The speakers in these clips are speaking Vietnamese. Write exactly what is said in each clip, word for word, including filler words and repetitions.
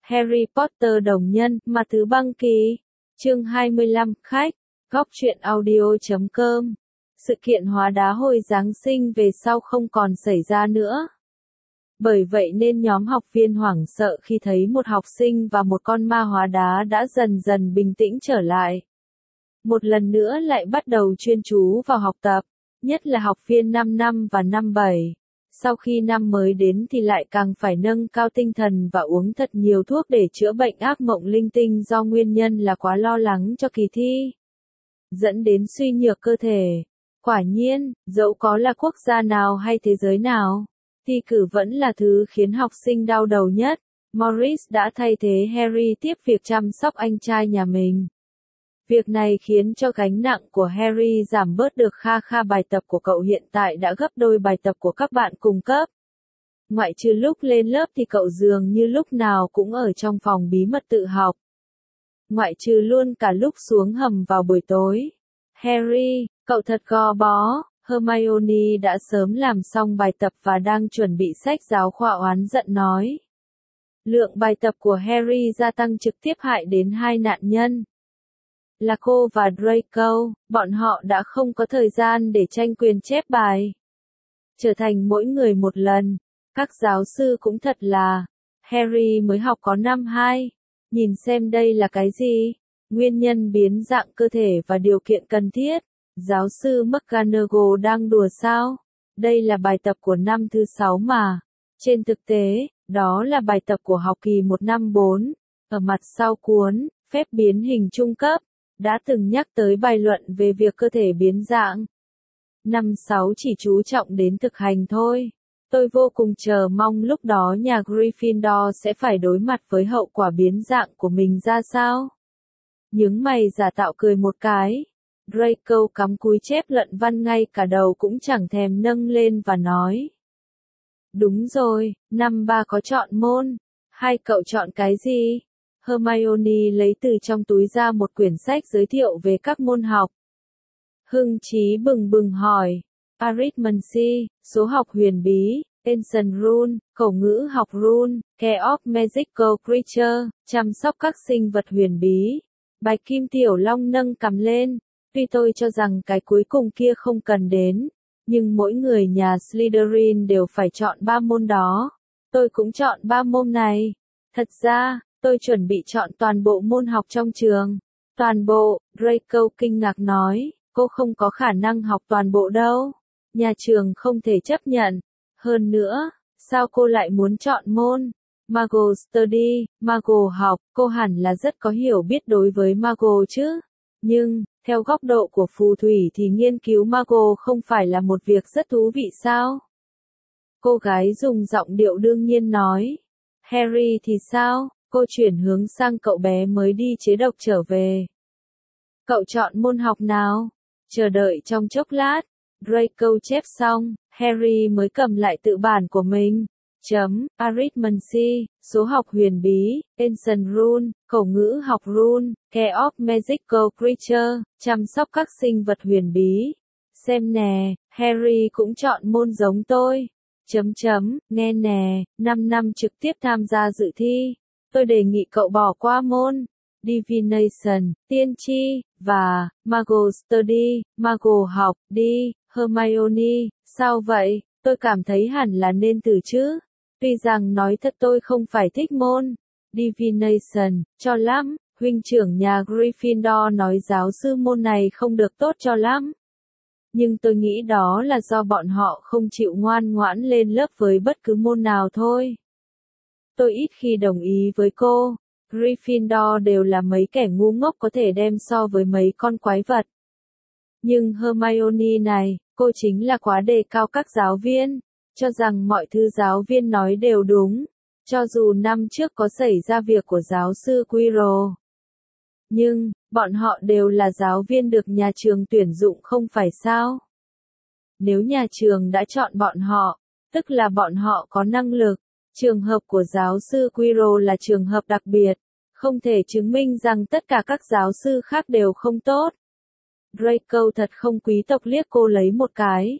Harry Potter đồng nhân, mà thứ băng kỳ. Chương hai mươi lăm, khách, góc truyện audio chấm com. Sự kiện hóa đá hồi Giáng sinh về sau không còn xảy ra nữa. Bởi vậy nên nhóm học viên hoảng sợ khi thấy một học sinh và một con ma hóa đá đã dần dần bình tĩnh trở lại. Một lần nữa lại bắt đầu chuyên chú vào học tập, nhất là học viên năm năm và năm bảy. Sau khi năm mới đến thì lại càng phải nâng cao tinh thần và uống thật nhiều thuốc để chữa bệnh ác mộng linh tinh do nguyên nhân là quá lo lắng cho kỳ thi, dẫn đến suy nhược cơ thể. Quả nhiên, dẫu có là quốc gia nào hay thế giới nào, thi cử vẫn là thứ khiến học sinh đau đầu nhất. Morris đã thay thế Harry tiếp việc chăm sóc anh trai nhà mình. Việc này khiến cho gánh nặng của Harry giảm bớt được kha kha. Bài tập của cậu hiện tại đã gấp đôi bài tập của các bạn cùng cấp. Ngoại trừ lúc lên lớp thì cậu dường như lúc nào cũng ở trong phòng bí mật tự học. Ngoại trừ luôn cả lúc xuống hầm vào buổi tối. Harry, cậu thật gò bó. Hermione đã sớm làm xong bài tập và đang chuẩn bị sách giáo khoa oán giận nói. Lượng bài tập của Harry gia tăng trực tiếp hại đến hai nạn nhân. Là cô và Draco, bọn họ đã không có thời gian để tranh quyền chép bài. Trở thành mỗi người một lần, các giáo sư cũng thật là, Harry mới học có năm hai, nhìn xem đây là cái gì, nguyên nhân biến dạng cơ thể và điều kiện cần thiết, giáo sư McGonagall đang đùa sao, đây là bài tập của năm thứ sáu mà, trên thực tế, đó là bài tập của học kỳ một năm bốn, ở mặt sau cuốn, phép biến hình trung cấp. Đã từng nhắc tới bài luận về việc cơ thể biến dạng. Năm sáu chỉ chú trọng đến thực hành thôi. Tôi vô cùng chờ mong lúc đó nhà Gryffindor sẽ phải đối mặt với hậu quả biến dạng của mình ra sao. Nhướng mày giả tạo cười một cái. Draco cắm cúi chép luận văn ngay cả đầu cũng chẳng thèm nâng lên và nói. Đúng rồi, năm ba có chọn môn. Hai cậu chọn cái gì? Hermione lấy từ trong túi ra một quyển sách giới thiệu về các môn học. Hưng trí bừng bừng hỏi. Arithmancy, số học huyền bí, Ancient Rune, khẩu ngữ học Rune, Care of Magical Creature, chăm sóc các sinh vật huyền bí. Bạch Kim Tiểu Long nâng cằm lên. Tuy tôi cho rằng cái cuối cùng kia không cần đến, nhưng mỗi người nhà Slytherin đều phải chọn ba môn đó. Tôi cũng chọn ba môn này. Thật ra, tôi chuẩn bị chọn toàn bộ môn học trong trường. Toàn bộ, Draco kinh ngạc nói, cô không có khả năng học toàn bộ đâu. Nhà trường không thể chấp nhận. Hơn nữa, sao cô lại muốn chọn môn? Muggle Study, Muggle học, cô hẳn là rất có hiểu biết đối với Muggle chứ. Nhưng, theo góc độ của phù thủy thì nghiên cứu Muggle không phải là một việc rất thú vị sao? Cô gái dùng giọng điệu đương nhiên nói. Harry thì sao? Cô chuyển hướng sang cậu bé mới đi chế độc trở về. Cậu chọn môn học nào? Chờ đợi trong chốc lát. Draco chép xong, Harry mới cầm lại tự bản của mình. Chấm, Arithmancy, số học huyền bí, Ancient Rune, khẩu ngữ học Rune, Care of Magical Creature, chăm sóc các sinh vật huyền bí. Xem nè, Harry cũng chọn môn giống tôi. Chấm chấm, nghe nè, năm năm trực tiếp tham gia dự thi. Tôi đề nghị cậu bỏ qua môn Divination, tiên tri, và Muggle Study, Muggle học, đi. Hermione, sao vậy? Tôi cảm thấy hẳn là nên từ chứ. Tuy rằng nói thật tôi không phải thích môn Divination, cho lắm. Huynh trưởng nhà Gryffindor nói giáo sư môn này không được tốt cho lắm. Nhưng tôi nghĩ đó là do bọn họ không chịu ngoan ngoãn lên lớp với bất cứ môn nào thôi. Tôi ít khi đồng ý với cô. Gryffindor đều là mấy kẻ ngu ngốc có thể đem so với mấy con quái vật. Nhưng Hermione này, cô chính là quá đề cao các giáo viên, cho rằng mọi thứ giáo viên nói đều đúng, cho dù năm trước có xảy ra việc của giáo sư Quirrell. Nhưng, bọn họ đều là giáo viên được nhà trường tuyển dụng không phải sao? Nếu nhà trường đã chọn bọn họ, tức là bọn họ có năng lực. Trường hợp của giáo sư Quirrell là trường hợp đặc biệt, không thể chứng minh rằng tất cả các giáo sư khác đều không tốt. Draco thật không quý tộc liếc cô lấy một cái.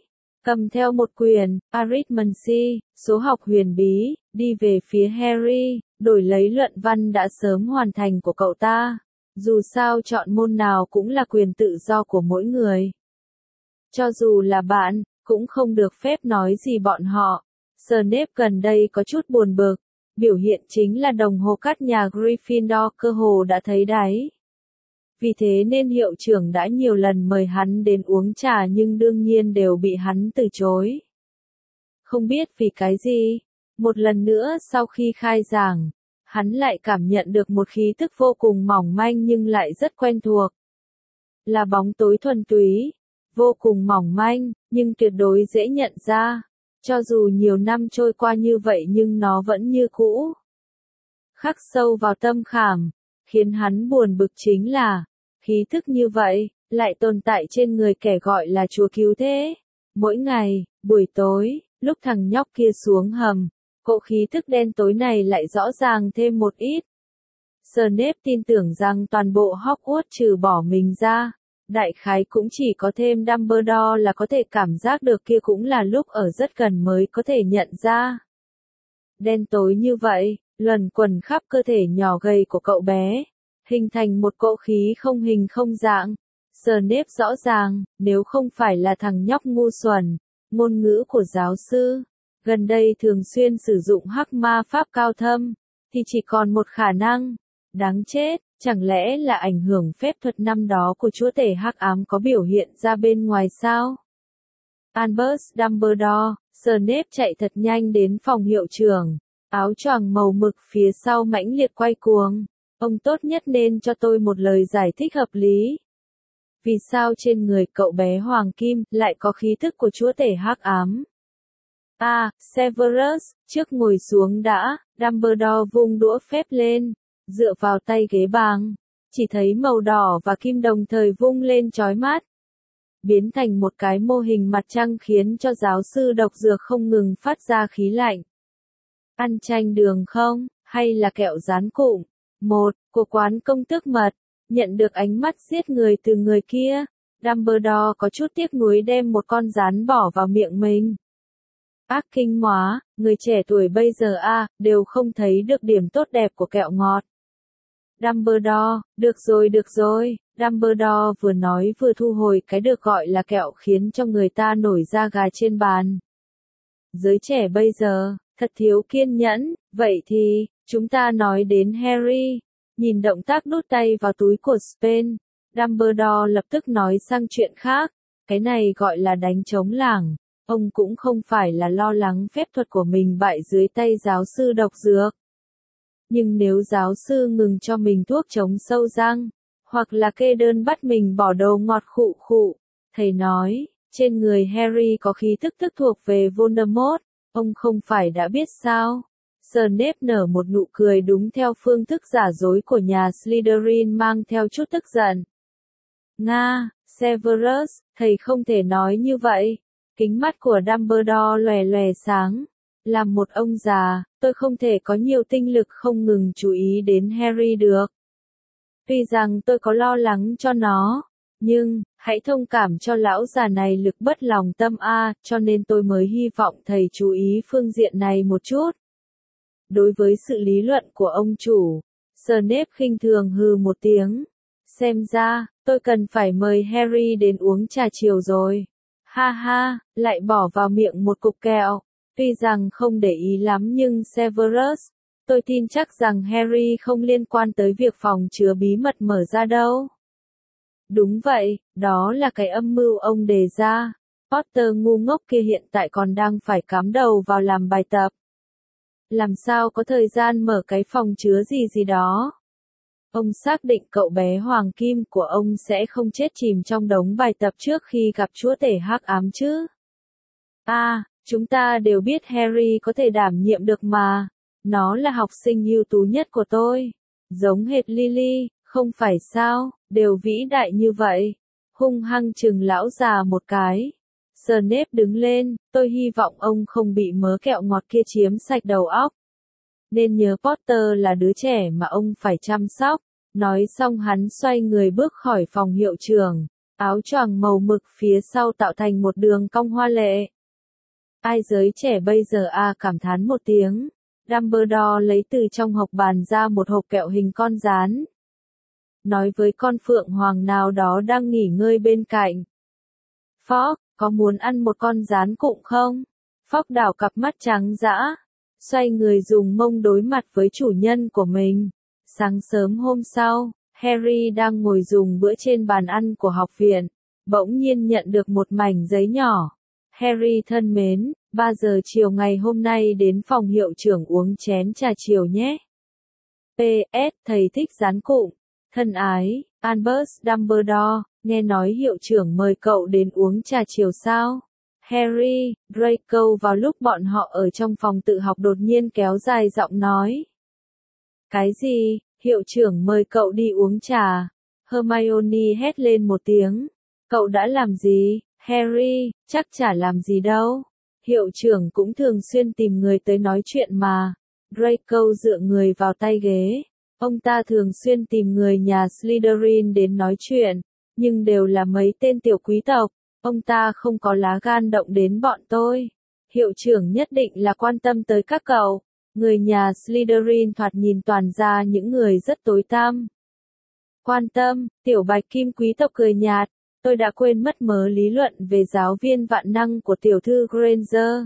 cầm theo một quyển Arithmancy, số học huyền bí, đi về phía Harry, đổi lấy luận văn đã sớm hoàn thành của cậu ta. Dù sao chọn môn nào cũng là quyền tự do của mỗi người. Cho dù là bạn, cũng không được phép nói gì bọn họ. Snape gần đây có chút buồn bực, biểu hiện chính là đồng hồ cát nhà Gryffindor cơ hồ đã thấy đáy. Vì thế nên hiệu trưởng đã nhiều lần mời hắn đến uống trà nhưng đương nhiên đều bị hắn từ chối. Không biết vì cái gì, một lần nữa sau khi khai giảng, hắn lại cảm nhận được một khí tức vô cùng mỏng manh nhưng lại rất quen thuộc. Là bóng tối thuần túy, vô cùng mỏng manh, nhưng tuyệt đối dễ nhận ra. Cho dù nhiều năm trôi qua như vậy nhưng nó vẫn như cũ. Khắc sâu vào tâm khảm, khiến hắn buồn bực chính là, khí thức như vậy, lại tồn tại trên người kẻ gọi là chúa cứu thế. Mỗi ngày, buổi tối, lúc thằng nhóc kia xuống hầm, cỗ khí thức đen tối này lại rõ ràng thêm một ít. Snape tin tưởng rằng toàn bộ Hogwarts trừ bỏ mình ra, đại khái cũng chỉ có thêm Dumbledore là có thể cảm giác được, kia cũng là lúc ở rất gần mới có thể nhận ra. Đen tối như vậy, luẩn quẩn khắp cơ thể nhỏ gầy của cậu bé, hình thành một cỗ khí không hình không dạng. Snape rõ ràng, nếu không phải là thằng nhóc ngu xuẩn, ngôn ngữ của giáo sư, gần đây thường xuyên sử dụng hắc ma pháp cao thâm, thì chỉ còn một khả năng. Đáng chết, chẳng lẽ là ảnh hưởng phép thuật năm đó của chúa tể hắc ám có biểu hiện ra bên ngoài sao? Albus Dumbledore, Snape chạy thật nhanh đến phòng hiệu trưởng, áo choàng màu mực phía sau mãnh liệt quay cuồng. Ông tốt nhất nên cho tôi một lời giải thích hợp lý. Vì sao trên người cậu bé Hoàng Kim lại có khí thức của chúa tể hắc ám? À, Severus, trước ngồi xuống đã, Dumbledore vung đũa phép lên, dựa vào tay ghế bàng, chỉ thấy màu đỏ và kim đồng thời vung lên chói mắt, biến thành một cái mô hình mặt trăng khiến cho giáo sư độc dược không ngừng phát ra khí lạnh. Ăn chanh đường không, hay là kẹo rán cụm? Một, của quán công tước mật, nhận được ánh mắt giết người từ người kia, Dumbledore có chút tiếc nuối đem một con rán bỏ vào miệng mình. Ác kinh hóa, người trẻ tuổi bây giờ a à, đều không thấy được điểm tốt đẹp của kẹo ngọt. Dumbledore, được rồi được rồi, Dumbledore vừa nói vừa thu hồi cái được gọi là kẹo khiến cho người ta nổi da gà trên bàn. Giới trẻ bây giờ, thật thiếu kiên nhẫn, vậy thì, chúng ta nói đến Harry, nhìn động tác đút tay vào túi của Spain, Dumbledore lập tức nói sang chuyện khác, cái này gọi là đánh trống lảng, ông cũng không phải là lo lắng phép thuật của mình bại dưới tay giáo sư độc dược. Nhưng nếu giáo sư ngừng cho mình thuốc chống sâu răng, hoặc là kê đơn bắt mình bỏ đồ ngọt khụ khụ, thầy nói, trên người Harry có khí thức thức thuộc về Voldemort, ông không phải đã biết sao? Snape nở một nụ cười đúng theo phương thức giả dối của nhà Slytherin mang theo chút tức giận. Nga, Severus, thầy không thể nói như vậy. Kính mắt của Dumbledore lòe lòe sáng. Làm một ông già, tôi không thể có nhiều tinh lực không ngừng chú ý đến Harry được. Tuy rằng tôi có lo lắng cho nó, nhưng, hãy thông cảm cho lão già này lực bất lòng tâm a, cho nên tôi mới hy vọng thầy chú ý phương diện này một chút. Đối với sự lý luận của ông chủ, Snape khinh thường hừ một tiếng. Xem ra, tôi cần phải mời Harry đến uống trà chiều rồi. Ha ha, lại bỏ vào miệng một cục kẹo. Tuy rằng không để ý lắm nhưng Severus, tôi tin chắc rằng Harry không liên quan tới việc phòng chứa bí mật mở ra đâu. Đúng vậy, đó là cái âm mưu ông đề ra. Potter ngu ngốc kia hiện tại còn đang phải cắm đầu vào làm bài tập. Làm sao có thời gian mở cái phòng chứa gì gì đó. Ông xác định cậu bé Hoàng Kim của ông sẽ không chết chìm trong đống bài tập trước khi gặp chúa tể hắc ám chứ. À, chúng ta đều biết Harry có thể đảm nhiệm được mà. Nó là học sinh ưu tú nhất của tôi. Giống hệt Lily, không phải sao, đều vĩ đại như vậy. Hung hăng chừng lão già một cái. Snape đứng lên, tôi hy vọng ông không bị mớ kẹo ngọt kia chiếm sạch đầu óc. Nên nhớ Potter là đứa trẻ mà ông phải chăm sóc. Nói xong hắn xoay người bước khỏi phòng hiệu trưởng. Áo choàng màu mực phía sau tạo thành một đường cong hoa lệ. Ai giới trẻ bây giờ à cảm thán một tiếng. Dumbledore lấy từ trong hộc bàn ra một hộp kẹo hình con gián. Nói với con phượng hoàng nào đó đang nghỉ ngơi bên cạnh. Fox, có muốn ăn một con gián cụm không? Fox đảo cặp mắt trắng dã, xoay người dùng mông đối mặt với chủ nhân của mình. Sáng sớm hôm sau, Harry đang ngồi dùng bữa trên bàn ăn của học viện, bỗng nhiên nhận được một mảnh giấy nhỏ. Harry thân mến, ba giờ chiều ngày hôm nay đến phòng hiệu trưởng uống chén trà chiều nhé. pê ét Thầy thích gián cụm. Thân ái, Albus Dumbledore, nghe nói hiệu trưởng mời cậu đến uống trà chiều sao? Harry, Draco vào lúc bọn họ ở trong phòng tự học đột nhiên kéo dài giọng nói. Cái gì, hiệu trưởng mời cậu đi uống trà? Hermione hét lên một tiếng. Cậu đã làm gì? Harry, chắc chả làm gì đâu. Hiệu trưởng cũng thường xuyên tìm người tới nói chuyện mà. Draco dựa người vào tay ghế. Ông ta thường xuyên tìm người nhà Slytherin đến nói chuyện, nhưng đều là mấy tên tiểu quý tộc. Ông ta không có lá gan động đến bọn tôi. Hiệu trưởng nhất định là quan tâm tới các cậu. Người nhà Slytherin thoạt nhìn toàn ra những người rất tối tăm. Quan tâm, tiểu bạch kim quý tộc cười nhạt. Tôi đã quên mất mớ lý luận về giáo viên vạn năng của tiểu thư Granger.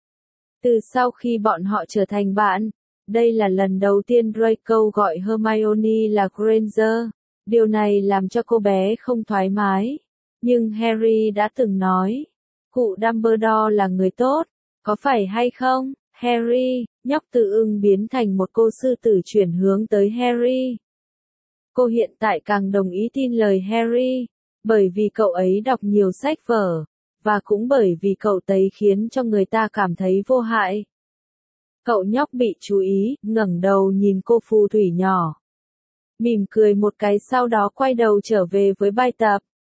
Từ sau khi bọn họ trở thành bạn, đây là lần đầu tiên Draco gọi Hermione là Granger. Điều này làm cho cô bé không thoải mái. Nhưng Harry đã từng nói, cụ Dumbledore là người tốt, có phải hay không? Harry, nhóc tự ưng biến thành một cô sư tử chuyển hướng tới Harry. Cô hiện tại càng đồng ý tin lời Harry, bởi vì cậu ấy đọc nhiều sách vở, và cũng bởi vì cậu ấy khiến cho người ta cảm thấy vô hại. Cậu nhóc bị chú ý, ngẩng đầu nhìn cô phù thủy nhỏ. Mỉm cười một cái sau đó quay đầu trở về với bài tập.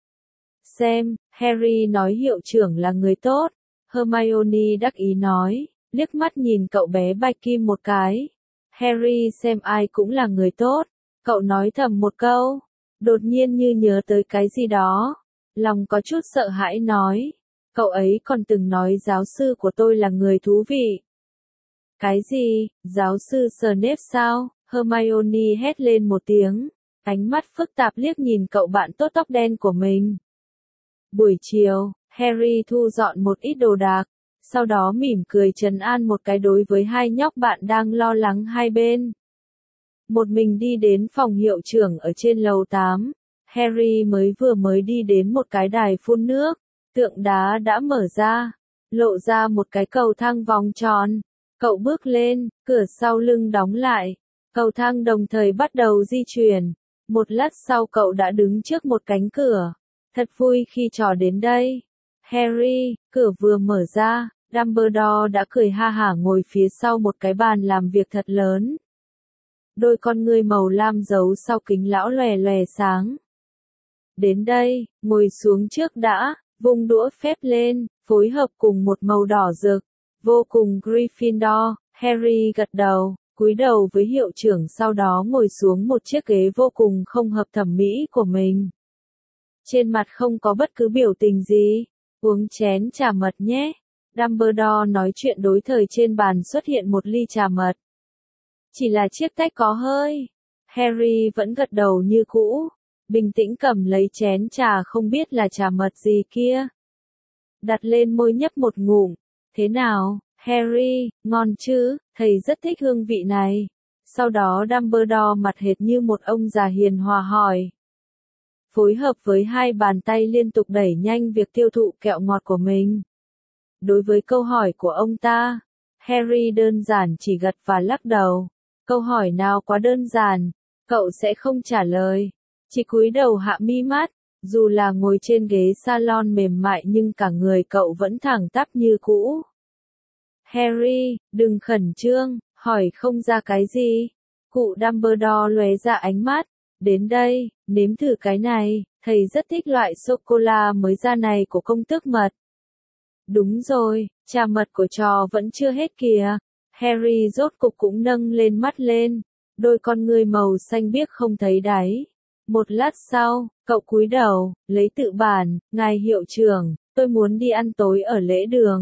Xem, Harry nói hiệu trưởng là người tốt. Hermione đắc ý nói, liếc mắt nhìn cậu bé bạch kim một cái. Harry xem ai cũng là người tốt. Cậu nói thầm một câu. Đột nhiên như nhớ tới cái gì đó. Lòng có chút sợ hãi nói. Cậu ấy còn từng nói giáo sư của tôi là người thú vị. Cái gì, giáo sư Snape sao? Hermione hét lên một tiếng. Ánh mắt phức tạp liếc nhìn cậu bạn tốt tóc đen của mình. Buổi chiều, Harry thu dọn một ít đồ đạc, sau đó mỉm cười trấn an một cái đối với hai nhóc bạn đang lo lắng hai bên. Một mình đi đến phòng hiệu trưởng ở trên lầu tám, Harry mới vừa mới đi đến một cái đài phun nước, tượng đá đã mở ra, lộ ra một cái cầu thang vòng tròn. Cậu bước lên, cửa sau lưng đóng lại, cầu thang đồng thời bắt đầu di chuyển. Một lát sau cậu đã đứng trước một cánh cửa. Thật vui khi trò đến đây. Harry, cửa vừa mở ra, Dumbledore đã cười ha hả ngồi phía sau một cái bàn làm việc thật lớn. Đôi con ngươi màu lam giấu sau kính lão lòe lòe sáng. Đến đây, ngồi xuống trước đã, vung đũa phép lên, phối hợp cùng một màu đỏ rực, vô cùng Gryffindor. Harry gật đầu, cúi đầu với hiệu trưởng sau đó ngồi xuống một chiếc ghế vô cùng không hợp thẩm mỹ của mình. Trên mặt không có bất cứ biểu tình gì. Uống chén trà mật nhé. Dumbledore nói chuyện đối thời trên bàn xuất hiện một ly trà mật. Chỉ là chiếc tách có hơi. Harry vẫn gật đầu như cũ. Bình tĩnh cầm lấy chén trà không biết là trà mật gì kia. Đặt lên môi nhấp một ngụm. Thế nào, Harry, ngon chứ, thầy rất thích hương vị này. Sau đó Dumbledore mặt hệt như một ông già hiền hòa hỏi. Phối hợp với hai bàn tay liên tục đẩy nhanh việc tiêu thụ kẹo ngọt của mình. Đối với câu hỏi của ông ta, Harry đơn giản chỉ gật và lắc đầu. Câu hỏi nào quá đơn giản, cậu sẽ không trả lời. Chỉ cúi đầu hạ mi mắt, dù là ngồi trên ghế salon mềm mại nhưng cả người cậu vẫn thẳng tắp như cũ. Harry, đừng khẩn trương, hỏi không ra cái gì. Cụ Dumbledore lóe ra ánh mắt. Đến đây, nếm thử cái này, thầy rất thích loại sô-cô-la mới ra này của công tước mật. Đúng rồi, trà mật của trò vẫn chưa hết kìa. Harry rốt cục cũng nâng lên mắt lên, đôi con ngươi màu xanh biếc không thấy đáy. Một lát sau, cậu cúi đầu, lấy tự bản, ngài hiệu trưởng, tôi muốn đi ăn tối ở lễ đường.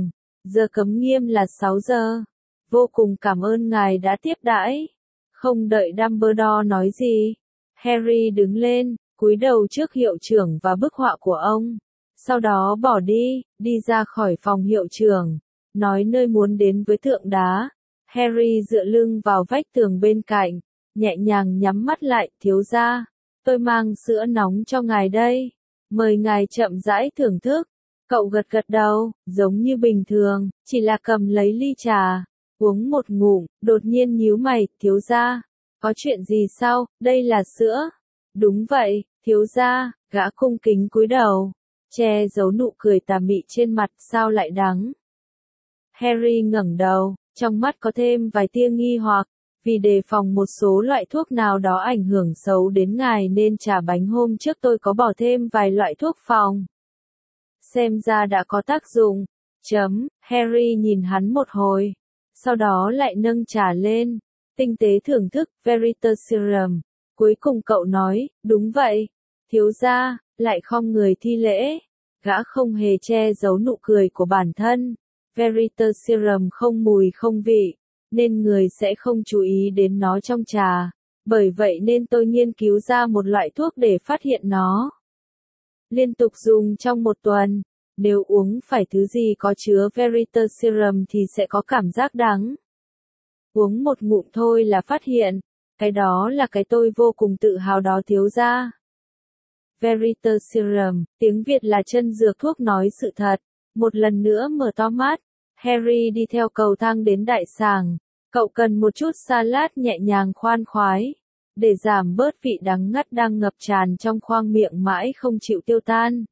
Giờ cấm nghiêm là sáu giờ. Vô cùng cảm ơn ngài đã tiếp đãi. Không đợi Dumbledore nói gì, Harry đứng lên, cúi đầu trước hiệu trưởng và bức họa của ông. Sau đó bỏ đi, đi ra khỏi phòng hiệu trưởng, nói nơi muốn đến với tượng đá. Harry dựa lưng vào vách tường bên cạnh, nhẹ nhàng nhắm mắt lại, thiếu gia, tôi mang sữa nóng cho ngài đây. Mời ngài chậm rãi thưởng thức. Cậu gật gật đầu, giống như bình thường, chỉ là cầm lấy ly trà, uống một ngụm, đột nhiên nhíu mày, thiếu gia, có chuyện gì sao, đây là sữa. Đúng vậy, thiếu gia, gã cung kính cúi đầu, che giấu nụ cười tà mị trên mặt, sao lại đắng. Harry ngẩng đầu, trong mắt có thêm vài tia nghi hoặc, vì đề phòng một số loại thuốc nào đó ảnh hưởng xấu đến ngài nên trà bánh hôm trước tôi có bỏ thêm vài loại thuốc phòng. Xem ra đã có tác dụng. Chấm, Harry nhìn hắn một hồi, sau đó lại nâng trà lên, tinh tế thưởng thức, Veritaserum. Cuối cùng cậu nói, đúng vậy, thiếu gia, lại khom người thi lễ. Gã không hề che giấu nụ cười của bản thân. Veritaserum không mùi không vị, nên người sẽ không chú ý đến nó trong trà. Bởi vậy nên tôi nghiên cứu ra một loại thuốc để phát hiện nó. Liên tục dùng trong một tuần, nếu uống phải thứ gì có chứa Veritaserum thì sẽ có cảm giác đắng. Uống một ngụm thôi là phát hiện, cái đó là cái tôi vô cùng tự hào đó thiếu gia. Veritaserum, tiếng Việt là chân dược thuốc nói sự thật. Một lần nữa mở to mắt, Harry đi theo cầu thang đến đại sảnh. Cậu cần một chút salad nhẹ nhàng khoan khoái, để giảm bớt vị đắng ngắt đang ngập tràn trong khoang miệng mãi không chịu tiêu tan.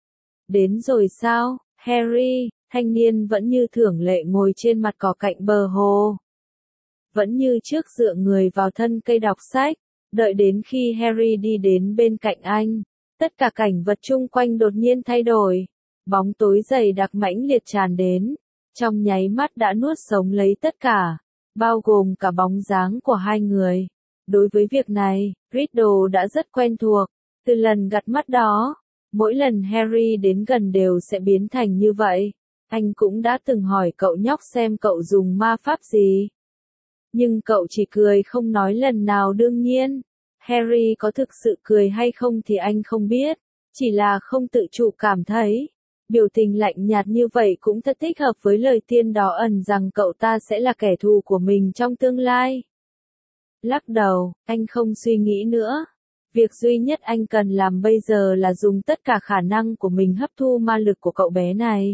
Đến rồi sao, Harry, thanh niên vẫn như thường lệ ngồi trên mặt cỏ cạnh bờ hồ. Vẫn như trước dựa người vào thân cây đọc sách, đợi đến khi Harry đi đến bên cạnh anh, tất cả cảnh vật chung quanh đột nhiên thay đổi. Bóng tối dày đặc mãnh liệt tràn đến, trong nháy mắt đã nuốt sống lấy tất cả, bao gồm cả bóng dáng của hai người. Đối với việc này, Riddle đã rất quen thuộc, từ lần gặt mắt đó, mỗi lần Harry đến gần đều sẽ biến thành như vậy. Anh cũng đã từng hỏi cậu nhóc xem cậu dùng ma pháp gì. Nhưng cậu chỉ cười không nói lần nào. Đương nhiên, Harry có thực sự cười hay không thì anh không biết, chỉ là không tự chủ cảm thấy, biểu tình lạnh nhạt như vậy cũng thật thích hợp với lời tiên đó ẩn rằng cậu ta sẽ là kẻ thù của mình trong tương lai. Lắc đầu, anh không suy nghĩ nữa. Việc duy nhất anh cần làm bây giờ là dùng tất cả khả năng của mình hấp thu ma lực của cậu bé này.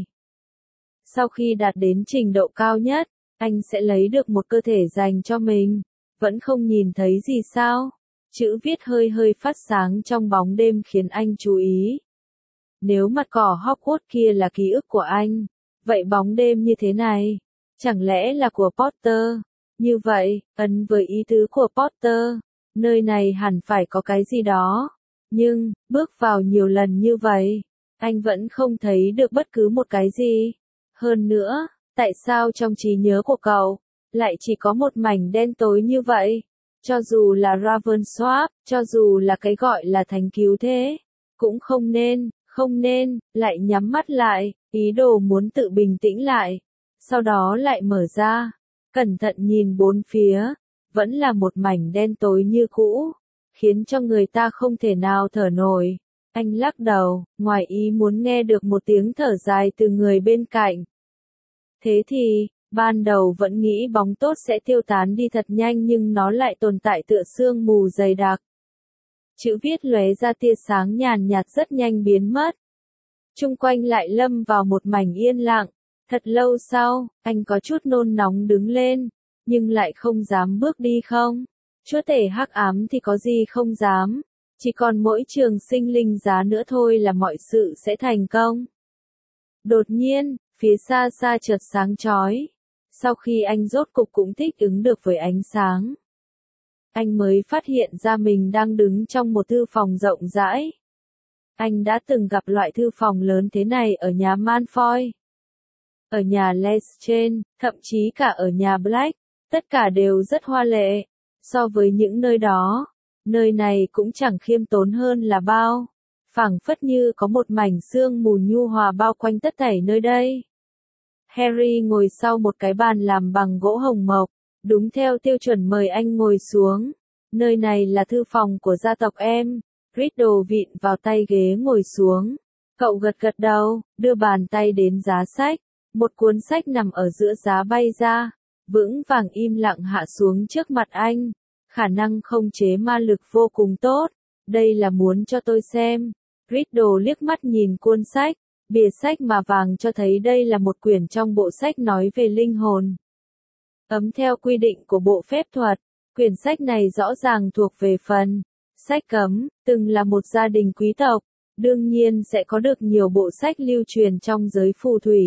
Sau khi đạt đến trình độ cao nhất, anh sẽ lấy được một cơ thể dành cho mình. Vẫn không nhìn thấy gì sao? Chữ viết hơi hơi phát sáng trong bóng đêm khiến anh chú ý. Nếu mặt cỏ Hogwarts kia là ký ức của anh, vậy bóng đêm như thế này, chẳng lẽ là của Potter? Như vậy, ấn với ý tứ của Potter, nơi này hẳn phải có cái gì đó. Nhưng, bước vào nhiều lần như vậy, anh vẫn không thấy được bất cứ một cái gì. Hơn nữa, tại sao trong trí nhớ của cậu, lại chỉ có một mảnh đen tối như vậy? Cho dù là Ravensworth, cho dù là cái gọi là thánh cứu thế, cũng không nên, không nên, lại nhắm mắt lại, ý đồ muốn tự bình tĩnh lại. Sau đó lại mở ra, cẩn thận nhìn bốn phía, vẫn là một mảnh đen tối như cũ, khiến cho người ta không thể nào thở nổi. Anh lắc đầu, ngoài ý muốn nghe được một tiếng thở dài từ người bên cạnh. Thế thì, ban đầu vẫn nghĩ bóng tốt sẽ tiêu tán đi thật nhanh nhưng nó lại tồn tại tựa sương mù dày đặc. Chữ viết lóe ra tia sáng nhàn nhạt rất nhanh biến mất. Chung quanh lại lâm vào một mảnh yên lặng. Thật lâu sau, anh có chút nôn nóng đứng lên, nhưng lại không dám bước đi không. Chúa tể hắc ám thì có gì không dám. Chỉ còn mỗi trường sinh linh giá nữa thôi là mọi sự sẽ thành công. Đột nhiên, phía xa xa chợt sáng chói. Sau khi anh rốt cục cũng thích ứng được với ánh sáng, anh mới phát hiện ra mình đang đứng trong một thư phòng rộng rãi. Anh đã từng gặp loại thư phòng lớn thế này ở nhà Malfoy, ở nhà Lestrange, thậm chí cả ở nhà Black. Tất cả đều rất hoa lệ. So với những nơi đó, nơi này cũng chẳng khiêm tốn hơn là bao. Phảng phất như có một mảnh sương mù nhu hòa bao quanh tất thảy nơi đây. Harry ngồi sau một cái bàn làm bằng gỗ hồng mộc, đúng theo tiêu chuẩn mời anh ngồi xuống. Nơi này là thư phòng của gia tộc em. Riddle vịn vào tay ghế ngồi xuống. Cậu gật gật đầu, đưa bàn tay đến giá sách. Một cuốn sách nằm ở giữa giá bay ra, vững vàng im lặng hạ xuống trước mặt anh. Khả năng không chế ma lực vô cùng tốt. Đây là muốn cho tôi xem. Riddle liếc mắt nhìn cuốn sách. Bìa sách mà vàng cho thấy đây là một quyển trong bộ sách nói về linh hồn. Ấm theo quy định của bộ phép thuật, quyển sách này rõ ràng thuộc về phần sách cấm, từng là một gia đình quý tộc, đương nhiên sẽ có được nhiều bộ sách lưu truyền trong giới phù thủy.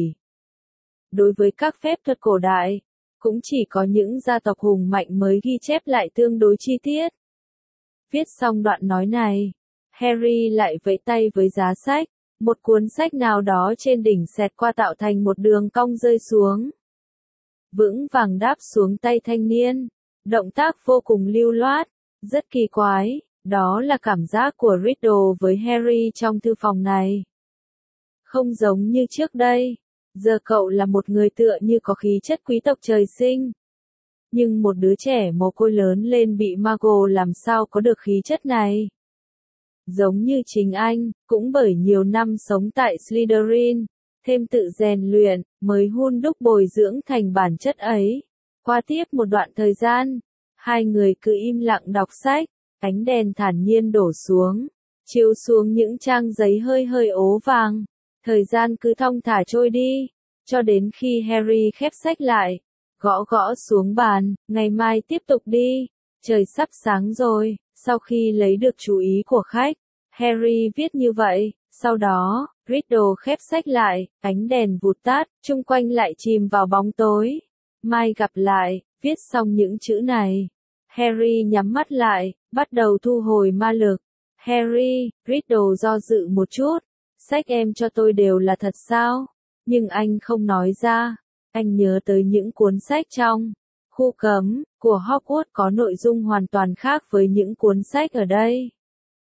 Đối với các phép thuật cổ đại, cũng chỉ có những gia tộc hùng mạnh mới ghi chép lại tương đối chi tiết. Viết xong đoạn nói này, Harry lại vẫy tay với giá sách, một cuốn sách nào đó trên đỉnh xẹt qua tạo thành một đường cong rơi xuống. Vững vàng đáp xuống tay thanh niên, động tác vô cùng lưu loát, rất kỳ quái, đó là cảm giác của Riddle với Harry trong thư phòng này. Không giống như trước đây, giờ cậu là một người tựa như có khí chất quý tộc trời sinh. Nhưng một đứa trẻ mồ côi lớn lên bị Muggle làm sao có được khí chất này? Giống như chính anh, cũng bởi nhiều năm sống tại Slytherin, thêm tự rèn luyện, mới hun đúc bồi dưỡng thành bản chất ấy. Qua tiếp một đoạn thời gian, hai người cứ im lặng đọc sách, ánh đèn thản nhiên đổ xuống, chiếu xuống những trang giấy hơi hơi ố vàng. Thời gian cứ thong thả trôi đi, cho đến khi Harry khép sách lại, gõ gõ xuống bàn, ngày mai tiếp tục đi, trời sắp sáng rồi. Sau khi lấy được chú ý của khách, Harry viết như vậy, sau đó, Riddle khép sách lại, ánh đèn vụt tắt, chung quanh lại chìm vào bóng tối. Mai gặp lại, viết xong những chữ này. Harry nhắm mắt lại, bắt đầu thu hồi ma lực. Harry, Riddle do dự một chút, sách em cho tôi đều là thật sao? Nhưng anh không nói ra, anh nhớ tới những cuốn sách trong khu cấm của Hogwarts có nội dung hoàn toàn khác với những cuốn sách ở đây.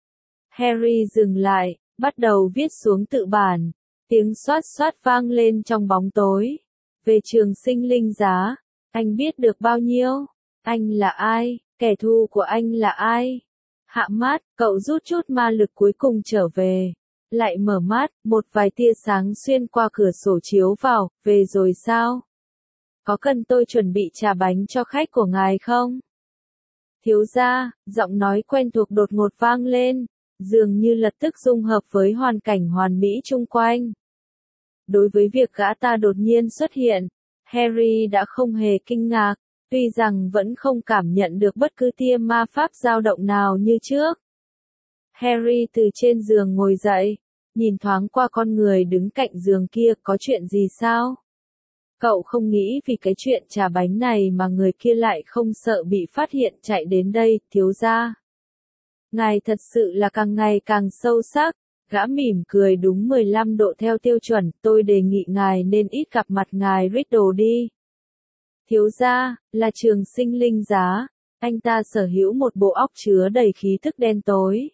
Harry dừng lại, bắt đầu viết xuống tự bản, tiếng xoát xoát vang lên trong bóng tối. Về trường sinh linh giá, anh biết được bao nhiêu? Anh là ai? Kẻ thù của anh là ai? Hạ mắt, cậu rút chút ma lực cuối cùng trở về. Lại mở mắt, một vài tia sáng xuyên qua cửa sổ chiếu vào, về rồi sao? Có cần tôi chuẩn bị trà bánh cho khách của ngài không? Thiếu gia, giọng nói quen thuộc đột ngột vang lên, dường như lập tức dung hợp với hoàn cảnh hoàn mỹ chung quanh. Đối với việc gã ta đột nhiên xuất hiện, Harry đã không hề kinh ngạc, tuy rằng vẫn không cảm nhận được bất cứ tia ma pháp dao động nào như trước. Harry từ trên giường ngồi dậy, nhìn thoáng qua con người đứng cạnh giường kia, có chuyện gì sao? Cậu không nghĩ vì cái chuyện trà bánh này mà người kia lại không sợ bị phát hiện chạy đến đây, thiếu gia. Ngài thật sự là càng ngày càng sâu sắc, gã mỉm cười đúng mười lăm độ theo tiêu chuẩn, tôi đề nghị ngài nên ít gặp mặt ngài Riddle đi. Thiếu gia, là trường sinh linh giá, anh ta sở hữu một bộ óc chứa đầy khí thức đen tối.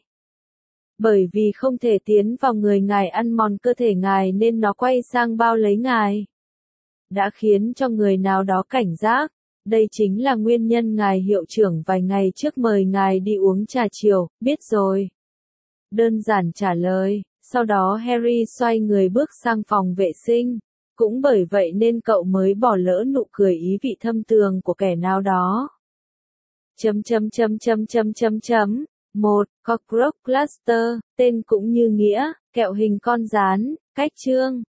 Bởi vì không thể tiến vào người ngài ăn mòn cơ thể ngài nên nó quay sang bao lấy ngài. Đã khiến cho người nào đó cảnh giác, đây chính là nguyên nhân ngài hiệu trưởng vài ngày trước mời ngài đi uống trà chiều, biết rồi. Đơn giản trả lời, sau đó Harry xoay người bước sang phòng vệ sinh. Cũng bởi vậy nên cậu mới bỏ lỡ nụ cười ý vị thâm tường của kẻ nào đó. Chấm chấm chấm chấm chấm chấm chấm. một. Cockroach Cluster, tên cũng như nghĩa, kẹo hình con gián, cách chương.